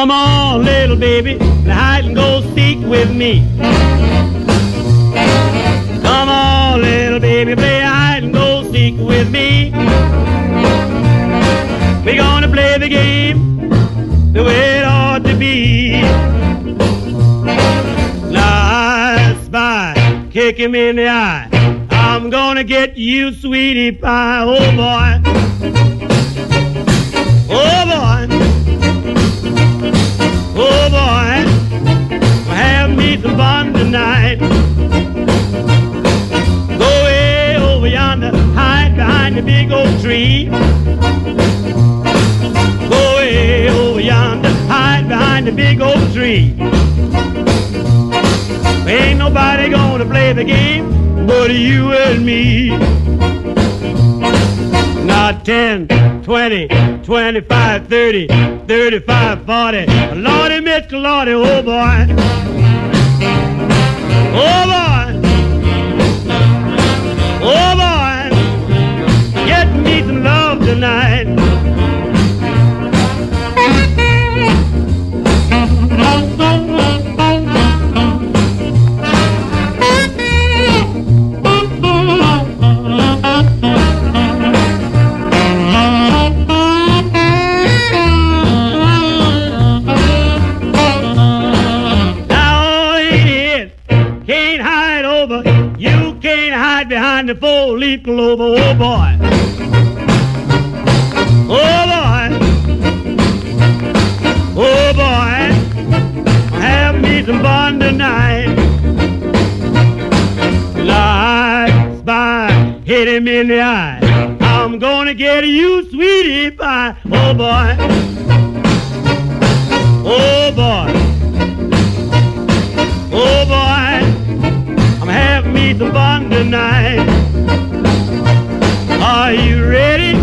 Come on, little baby, hide and go seek with me. Come on, little baby, play hide and go seek with me. We're gonna play the game the way it ought to be. Now I spy, kick him in the eye. I'm gonna get you, sweetie pie. Oh boy, oh boy, oh boy, have me some fun tonight. Go way over yonder, hide behind the big oak tree. Go way over yonder, hide behind the big oak tree. Ain't nobody gonna play the game but you and me. Not 10, 20, 25, 30, 35, 40. Lordy, Miss Lordy, oh boy. Oh boy. Oh boy. Get me some love tonight. Behind the four-leaf clover, oh boy, oh boy, oh boy, have me some fun tonight. Lights by, hit him in the eye. I'm gonna get you, sweetie pie. Oh boy, oh boy, oh boy, I'm having me some fun tonight. Are you ready?